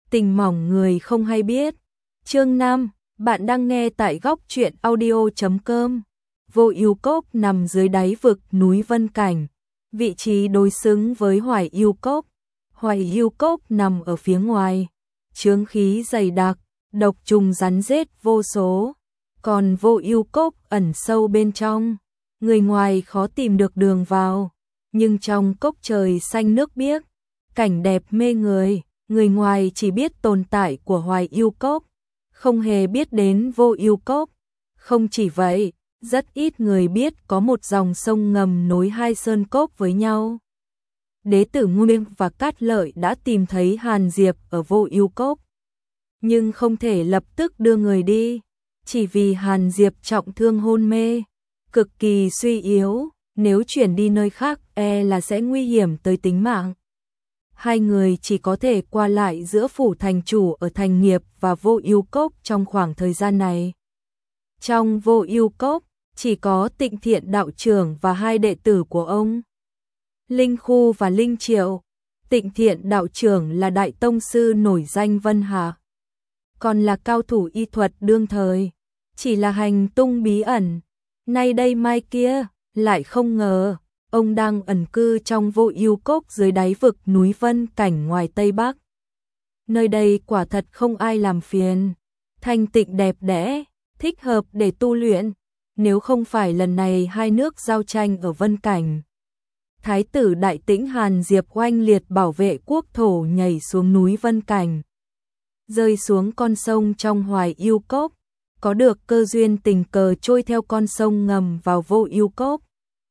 Tình mỏng người không hay biết. Chương 5, bạn đang nghe tại góc truyện audio.com. Vô Ưu Cốc nằm dưới đáy vực núi Vân Cảnh, vị trí đối xứng với Hoài Ưu Cốc. Hoài Ưu Cốc nằm ở phía ngoài, chướng khí dày đặc, độc trùng rắn rết vô số. Còn Vô Ưu Cốc ẩn sâu bên trong, người ngoài khó tìm được đường vào, nhưng trong cốc trời xanh nước biếc, cảnh đẹp mê người, người ngoài chỉ biết tồn tại của Hoài Ưu Cốc, không hề biết đến Vô Ưu Cốc. Không chỉ vậy, rất ít người biết có một dòng sông ngầm nối hai sơn cốc với nhau. Đế tử Nguyên và Cát Lợi đã tìm thấy Hàn Diệp ở Vô Ưu Cốc, nhưng không thể lập tức đưa người đi, chỉ vì Hàn Diệp trọng thương hôn mê, cực kỳ suy yếu, nếu chuyển đi nơi khác là sẽ nguy hiểm tới tính mạng. Hai người chỉ có thể qua lại giữa phủ thành chủ ở Thành Nghiệp và Vô Ưu Cốc trong khoảng thời gian này. Trong Vô Ưu Cốc, chỉ có Tịnh Thiện đạo trưởng và hai đệ tử của ông, Linh Khu và Linh Triệu. Tịnh Thiện đạo trưởng là đại tông sư nổi danh Vân Hà, còn là cao thủ y thuật đương thời, chỉ là hành tung bí ẩn, nay đây mai kia, lại không ngờ ông đang ẩn cư trong Vô Ưu Cốc dưới đáy vực núi Vân Cảnh ngoài Tây Bắc. Nơi đây quả thật không ai làm phiền, thanh tịnh đẹp đẽ, thích hợp để tu luyện, nếu không phải lần này hai nước giao tranh ở Vân Cảnh. Thái tử Đại Tĩnh Hàn Diệp oanh liệt bảo vệ quốc thổ nhảy xuống núi Vân Cảnh, rơi xuống con sông trong Hoài Ưu Cốc, có được cơ duyên tình cờ trôi theo con sông ngầm vào Vô Ưu Cốc.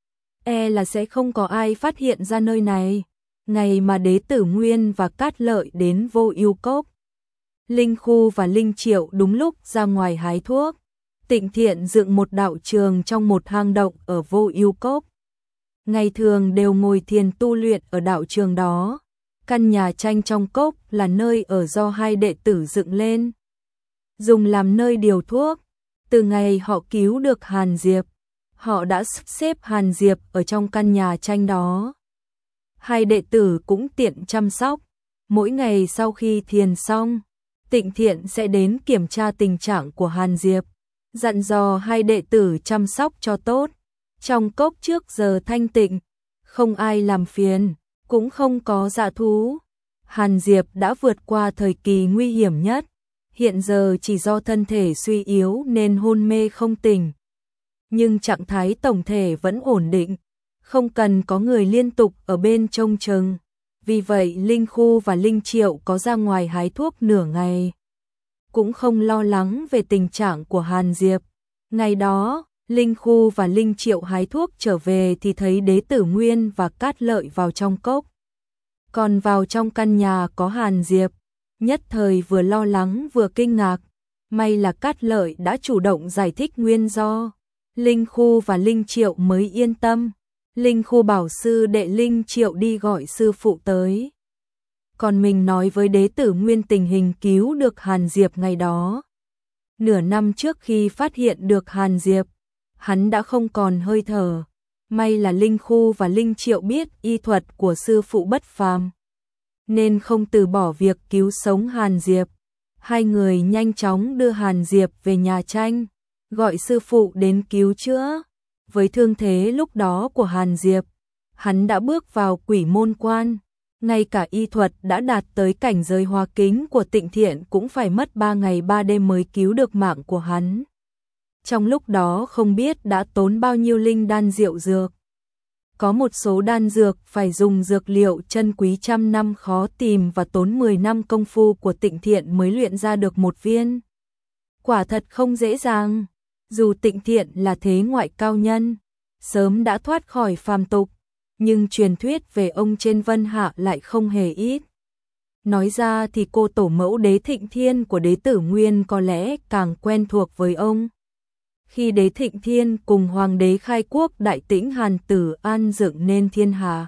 Là sẽ không có ai phát hiện ra nơi này. Ngày mà Đế tử Nguyên và Cát Lợi đến Vô Ưu Cốc, Linh Khu và Linh Triệu đúng lúc ra ngoài hái thuốc. Tịnh Thiện dựng một đạo trường trong một hang động ở Vô Ưu Cốc, ngày thường đều ngồi thiền tu luyện ở đạo trường đó. Căn nhà tranh trong cốc là nơi ở do hai đệ tử dựng lên, dùng làm nơi điều thuốc. Từ ngày họ cứu được Hàn Diệp, họ đã sắp xếp Hàn Diệp ở trong căn nhà tranh đó. Hai đệ tử cũng tiện chăm sóc. Mỗi ngày sau khi thiền xong, Tịnh Thiện sẽ đến kiểm tra tình trạng của Hàn Diệp, dặn dò hai đệ tử chăm sóc cho tốt. Trong cốc trước giờ thanh tịnh, không ai làm phiền, cũng không có dã thú. Hàn Diệp đã vượt qua thời kỳ nguy hiểm nhất, hiện giờ chỉ do thân thể suy yếu nên hôn mê không tỉnh, nhưng trạng thái tổng thể vẫn ổn định, không cần có người liên tục ở bên trông chừng. Vì vậy Linh Khu và Linh Triệu có ra ngoài hái thuốc nửa ngày, cũng không lo lắng về tình trạng của Hàn Diệp. Ngày đó, Linh Khu và Linh Triệu hái thuốc trở về thì thấy Đế tử Nguyên và Cát Lợi vào trong cốc, còn vào trong căn nhà có Hàn Diệp, nhất thời vừa lo lắng vừa kinh ngạc. May là Cát Lợi đã chủ động giải thích nguyên do, Linh Khu và Linh Triệu mới yên tâm. Linh Khu bảo sư đệ Linh Triệu đi gọi sư phụ tới, còn mình nói với Đế tử Nguyên tình hình cứu được Hàn Diệp ngày đó. Nửa năm trước khi phát hiện được Hàn Diệp, hắn đã không còn hơi thở. May là Linh Khu và Linh Triệu biết y thuật của sư phụ bất phàm, nên không từ bỏ việc cứu sống Hàn Diệp. Hai người nhanh chóng đưa Hàn Diệp về nhà tranh, gọi sư phụ đến cứu chữa. Với thương thế lúc đó của Hàn Diệp, hắn đã bước vào Quỷ Môn Quan, ngay cả y thuật đã đạt tới cảnh giới hóa kính của Tịnh Thiện cũng phải mất 3 ngày 3 đêm mới cứu được mạng của hắn. Trong lúc đó không biết đã tốn bao nhiêu linh đan diệu dược. Có một số đan dược phải dùng dược liệu chân quý trăm năm khó tìm và tốn 10 năm công phu của Tịnh Thiện mới luyện ra được một viên. Quả thật không dễ dàng. Dù Tịnh Thiện là thế ngoại cao nhân, sớm đã thoát khỏi phàm tục, nhưng truyền thuyết về ông trên Vân Hạ lại không hề ít. Nói ra thì cô tổ mẫu Đế Thịnh Thiên của Đế tử Nguyên có lẽ càng quen thuộc với ông. Khi Đế Thịnh Thiên cùng Hoàng đế khai quốc Đại Tĩnh Hàn Tử An dựng nên thiên hạ,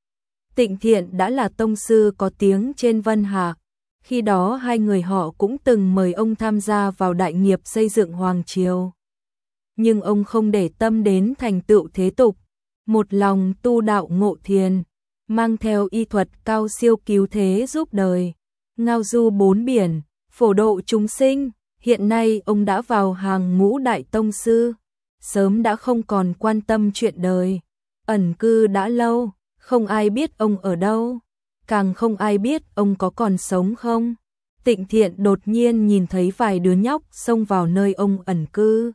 Tịnh Thiện đã là tông sư có tiếng trên Vân Hạ. Khi đó hai người họ cũng từng mời ông tham gia vào đại nghiệp xây dựng Hoàng Triều. Nhưng ông không để tâm đến thành tựu thế tục, một lòng tu đạo ngộ thiền, mang theo y thuật cao siêu cứu thế giúp đời. ngao du bốn biển, phổ độ chúng sinh, hiện nay ông đã vào hàng ngũ đại tông sư, sớm đã không còn quan tâm chuyện đời, ẩn cư đã lâu, không ai biết ông ở đâu, càng không ai biết ông có còn sống không. Tịnh Thiện đột nhiên nhìn thấy vài đứa nhóc xông vào nơi ông ẩn cư.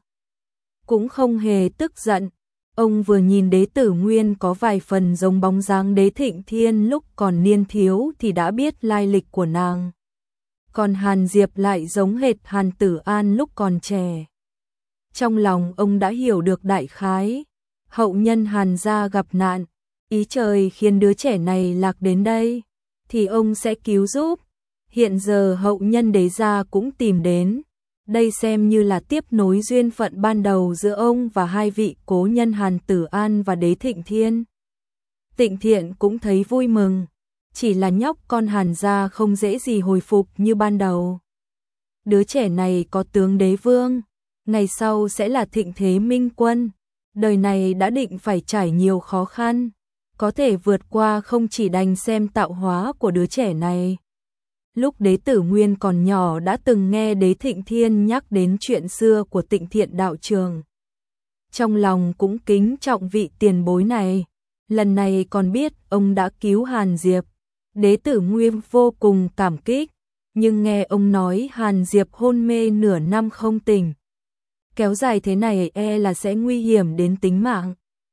Cũng không hề tức giận, ông vừa nhìn Đế Tử Nguyên có vài phần giống bóng dáng Đế Thịnh Thiên lúc còn niên thiếu thì đã biết lai lịch của nàng. Còn Hàn Diệp lại giống hệt Hàn Tử An lúc còn trẻ. Trong lòng ông đã hiểu được đại khái, hậu nhân Hàn gia gặp nạn, ý trời khiến đứa trẻ này lạc đến đây, thì ông sẽ cứu giúp. Hiện giờ hậu nhân Đế gia cũng tìm đến, đây xem như là tiếp nối duyên phận ban đầu giữa ông và hai vị cố nhân Hàn Tử An và Đế Thịnh Thiên. Tịnh Thiện cũng thấy vui mừng, chỉ là nhóc con Hàn gia không dễ gì hồi phục như ban đầu. Đứa trẻ này có tướng đế vương, ngày sau sẽ là thịnh thế minh quân, đời này đã định phải trải nhiều khó khăn, có thể vượt qua không chỉ đành xem tạo hóa của đứa trẻ này. Lúc Đế Tử Nguyên còn nhỏ đã từng nghe Đế Thịnh Thiên nhắc đến chuyện xưa của Tịnh Thiện đạo trường. Trong lòng cũng kính trọng vị tiền bối này, lần này còn biết ông đã cứu Hàn Diệp. Đế Tử Nguyên vô cùng cảm kích, nhưng nghe ông nói Hàn Diệp hôn mê nửa năm không tỉnh. Kéo dài thế này e là sẽ nguy hiểm đến tính mạng.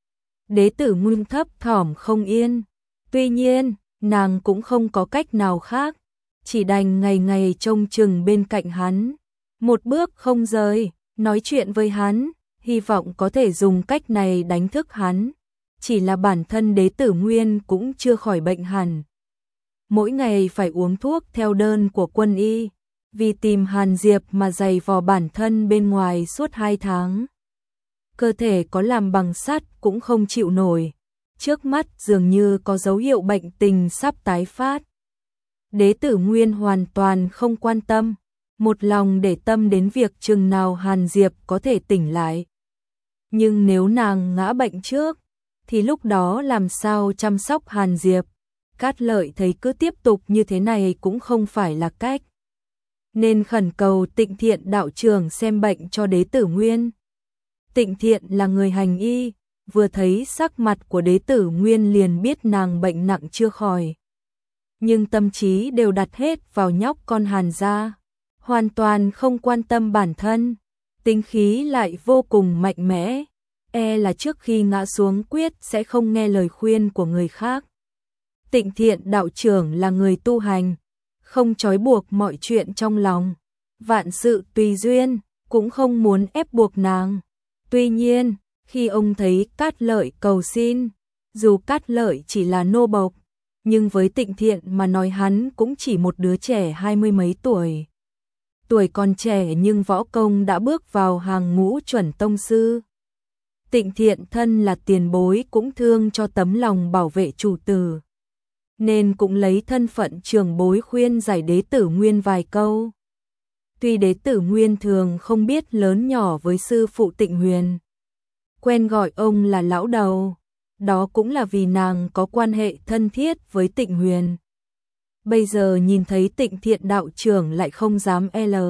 Đế Tử Nguyên thấp thỏm không yên, tuy nhiên, nàng cũng không có cách nào khác, chỉ đành ngày ngày trông chừng bên cạnh hắn, một bước không rời, nói chuyện với hắn, hy vọng có thể dùng cách này đánh thức hắn. Chỉ là bản thân Đế Tử Nguyên cũng chưa khỏi bệnh hẳn. Mỗi ngày phải uống thuốc theo đơn của quân y, vì tìm Hàn Diệp mà dày vò bản thân bên ngoài suốt 2 tháng. Cơ thể có làm bằng sắt cũng không chịu nổi, trước mắt dường như có dấu hiệu bệnh tình sắp tái phát. Đế Tử Nguyên hoàn toàn không quan tâm, một lòng để tâm đến việc chừng nào Hàn Diệp có thể tỉnh lại. Nhưng nếu nàng ngã bệnh trước, thì lúc đó làm sao chăm sóc Hàn Diệp? Cát Lợi thấy cứ tiếp tục như thế này cũng không phải là cách, nên khẩn cầu Tịnh Thiện đạo trưởng xem bệnh cho Đế Tử Nguyên. Tịnh Thiện là người hành y, vừa thấy sắc mặt của Đế Tử Nguyên liền biết nàng bệnh nặng chưa khỏi. Nhưng tâm trí đều đặt hết vào nhóc con Hàn gia, hoàn toàn không quan tâm bản thân, tính khí lại vô cùng mạnh mẽ, e là trước khi ngã xuống quyết sẽ không nghe lời khuyên của người khác. Tịnh Thiện đạo trưởng là người tu hành, không trói buộc mọi chuyện trong lòng, vạn sự tùy duyên, cũng không muốn ép buộc nàng. Tuy nhiên, khi ông thấy Cát Lợi cầu xin, dù Cát Lợi chỉ là nô bộc, nhưng với Tịnh Thiện mà nói hắn cũng chỉ một đứa trẻ 20 mấy tuổi. Tuổi còn trẻ nhưng võ công đã bước vào hàng ngũ chuẩn tông sư. Tịnh Thiện thân là tiền bối cũng thương cho tấm lòng bảo vệ chủ tử, nên cũng lấy thân phận trưởng bối khuyên giải Đế Tử Nguyên vài câu. Tuy Đế Tử Nguyên thường không biết lớn nhỏ với sư phụ Tịnh Huyền, quen gọi ông là lão đầu, đó cũng là vì nàng có quan hệ thân thiết với Tịnh Huyền. Bây giờ nhìn thấy Tịnh Thiện đạo trưởng lại không dám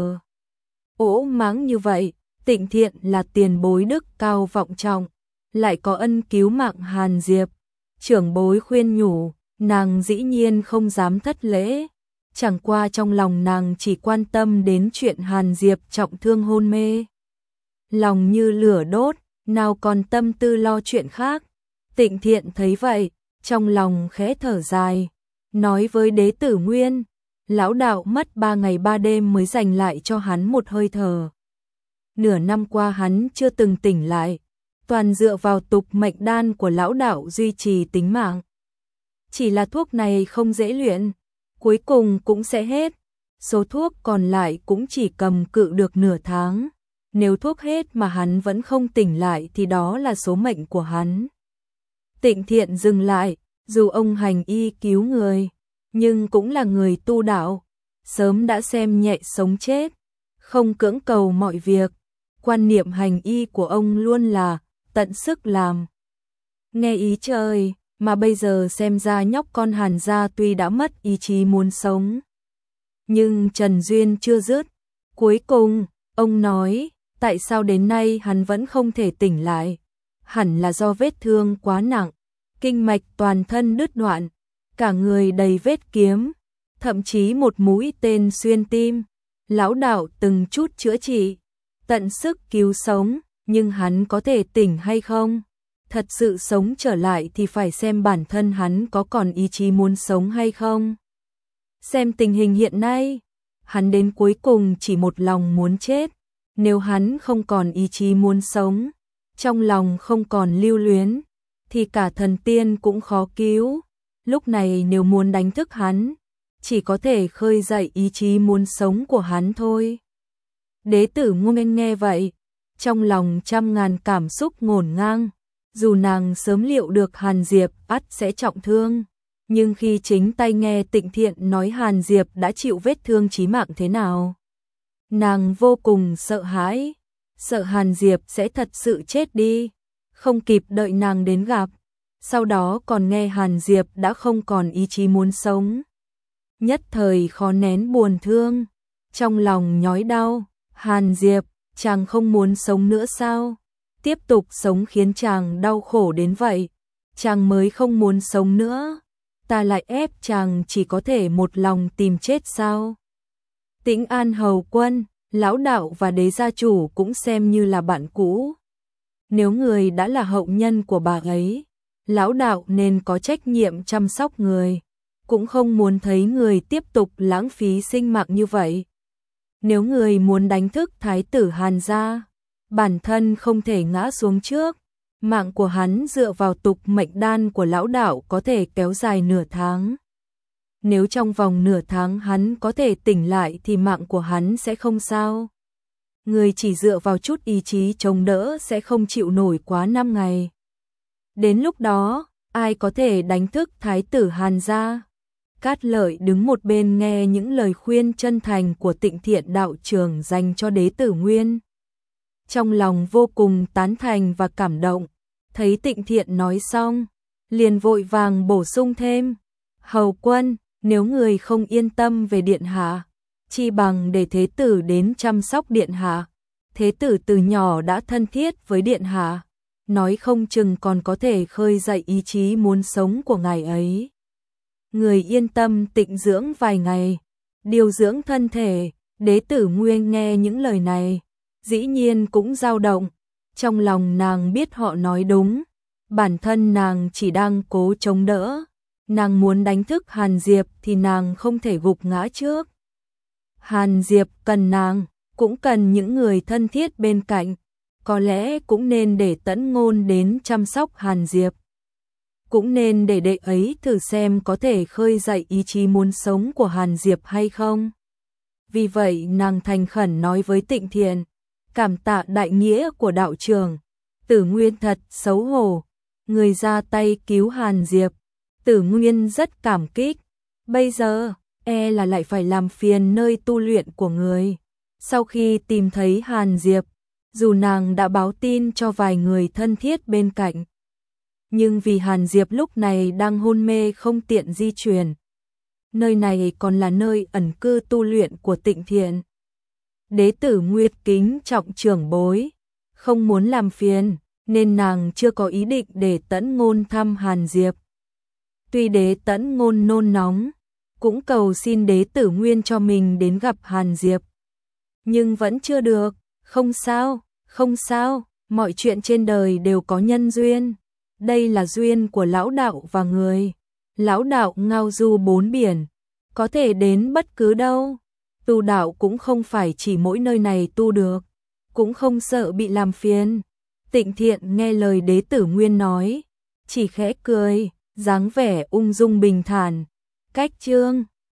ỗ máng như vậy. Tịnh Thiện là tiền bối đức cao vọng trọng, lại có ân cứu mạng Hàn Diệp. Trưởng bối khuyên nhủ, nàng dĩ nhiên không dám thất lễ, chẳng qua trong lòng nàng chỉ quan tâm đến chuyện Hàn Diệp trọng thương hôn mê. Lòng như lửa đốt, nào còn tâm tư lo chuyện khác. Tịnh Thiện thấy vậy, trong lòng khẽ thở dài, nói với Đế Tử Nguyên, lão đạo mất 3 ngày 3 đêm mới giành lại cho hắn một hơi thở. Nửa năm qua hắn chưa từng tỉnh lại, toàn dựa vào tục mệnh đan của lão đạo duy trì tính mạng. Chỉ là thuốc này không dễ luyện, cuối cùng cũng sẽ hết, số thuốc còn lại cũng chỉ cầm cự được nửa tháng. Nếu thuốc hết mà hắn vẫn không tỉnh lại thì đó là số mệnh của hắn. Tịnh Thiện dừng lại, dù ông hành y cứu người, nhưng cũng là người tu đạo, sớm đã xem nhẹ sống chết, không cưỡng cầu mọi việc. Quan niệm hành y của ông luôn là tận sức làm. Nghe ý trời, mà bây giờ xem ra nhóc con Hàn gia tuy đã mất ý chí muốn sống, Nhưng Trần Duyên chưa dứt. Cuối cùng, ông nói, tại sao đến nay hắn vẫn không thể tỉnh lại? Hẳn là do vết thương quá nặng, kinh mạch toàn thân đứt đoạn, cả người đầy vết kiếm, thậm chí một mũi tên xuyên tim. Lão đạo từng chút chữa trị, tận sức cứu sống, nhưng hắn có thể tỉnh hay không? Thật sự sống trở lại thì phải xem bản thân hắn có còn ý chí muốn sống hay không. Xem tình hình hiện nay, hắn đến cuối cùng chỉ một lòng muốn chết. Nếu hắn không còn ý chí muốn sống, trong lòng không còn lưu luyến, thì cả thần tiên cũng khó cứu. Lúc này nếu muốn đánh thức hắn, chỉ có thể khơi dậy ý chí muốn sống của hắn thôi. Đế tử Nguyên nghe vậy, trong lòng trăm ngàn cảm xúc ngổn ngang. Dù nàng sớm liệu được Hàn Diệp ắt sẽ trọng thương, nhưng khi chính tay nghe Tịnh Thiện nói Hàn Diệp đã chịu vết thương chí mạng thế nào, nàng vô cùng sợ hãi, sợ Hàn Diệp sẽ thật sự chết đi, không kịp đợi nàng đến gặp, sau đó còn nghe Hàn Diệp đã không còn ý chí muốn sống. Nhất thời khó nén buồn thương, trong lòng nhói đau. Hàn Diệp, chàng không muốn sống nữa sao? Tiếp tục sống khiến chàng đau khổ đến vậy, chàng mới không muốn sống nữa, ta lại ép chàng chỉ có thể một lòng tìm chết sao? Tĩnh An hầu quân, lão đạo và đế gia chủ cũng xem như là bạn cũ. Nếu người đã là hậu nhân của bà ấy, lão đạo nên có trách nhiệm chăm sóc người, cũng không muốn thấy người tiếp tục lãng phí sinh mạng như vậy. Nếu người muốn đánh thức thái tử Hàn gia, bản thân không thể ngã xuống trước, mạng của hắn dựa vào tục mệnh đan của lão đạo có thể kéo dài nửa tháng. Nếu trong vòng nửa tháng hắn có thể tỉnh lại thì mạng của hắn sẽ không sao. Người chỉ dựa vào chút ý chí chống đỡ sẽ không chịu nổi quá 5 ngày. Đến lúc đó, ai có thể đánh thức thái tử Hàn gia? Cát Lợi đứng một bên nghe những lời khuyên chân thành của Tịnh Thiện đạo trưởng dành cho đế tử Nguyên. Trong lòng vô cùng tán thành và cảm động, thấy Tịnh Thiện nói xong, liền vội vàng bổ sung thêm, hầu quân, nếu người không yên tâm về điện hạ, chi bằng để thế tử đến chăm sóc điện hạ, thế tử từ nhỏ đã thân thiết với điện hạ, nói không chừng còn có thể khơi dậy ý chí muốn sống của ngài ấy. Người yên tâm tịnh dưỡng vài ngày, điều dưỡng thân thể. Đế tử Nguyên nghe những lời này, dĩ nhiên cũng dao động, trong lòng nàng biết họ nói đúng, bản thân nàng chỉ đang cố chống đỡ, nàng muốn đánh thức Hàn Diệp thì nàng không thể gục ngã trước. Hàn Diệp cần nàng, cũng cần những người thân thiết bên cạnh, có lẽ cũng nên để Tẫn Ngôn đến chăm sóc Hàn Diệp. Cũng nên để đệ ấy thử xem có thể khơi dậy ý chí muốn sống của Hàn Diệp hay không. Vì vậy nàng thành khẩn nói với Tịnh Thiện, cảm tạ đại nghĩa của đạo trưởng, Tử Nguyên thật xấu hổ, người ra tay cứu Hàn Diệp, Tử Nguyên rất cảm kích, bây giờ e là lại phải làm phiền nơi tu luyện của người. Sau khi tìm thấy Hàn Diệp, dù nàng đã báo tin cho vài người thân thiết bên cạnh, nhưng vì Hàn Diệp lúc này đang hôn mê không tiện di chuyển, nơi này còn là nơi ẩn cư tu luyện của Tịnh Thiện. Đế tử Nguyệt kính trọng trưởng bối, không muốn làm phiền, nên nàng chưa có ý định để Tẫn Ngôn thăm Hàn Diệp. Tuy đế Tẫn Ngôn nôn nóng, cũng cầu xin đế tử Nguyên cho mình đến gặp Hàn Diệp, nhưng vẫn chưa được. Không sao, không sao, mọi chuyện trên đời đều có nhân duyên. Đây là duyên của lão đạo và người. Lão đạo ngao du 4 biển, có thể đến bất cứ đâu. Tu đạo cũng không phải chỉ mỗi nơi này tu được, cũng không sợ bị làm phiền. Tịnh Thiện nghe lời đế tử Nguyên nói, chỉ khẽ cười, dáng vẻ ung dung bình thản. Cách chương